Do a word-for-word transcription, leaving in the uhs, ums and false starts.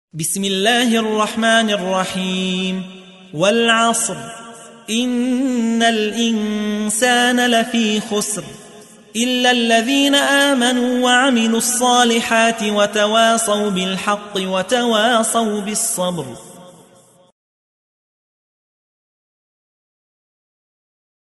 بسم الله الرحمن الرحيم والعصر إن الإنسان لفي خسر إلا الذين آمنوا وعملوا الصالحات وتواصوا بالحق وتواصوا بالصبر.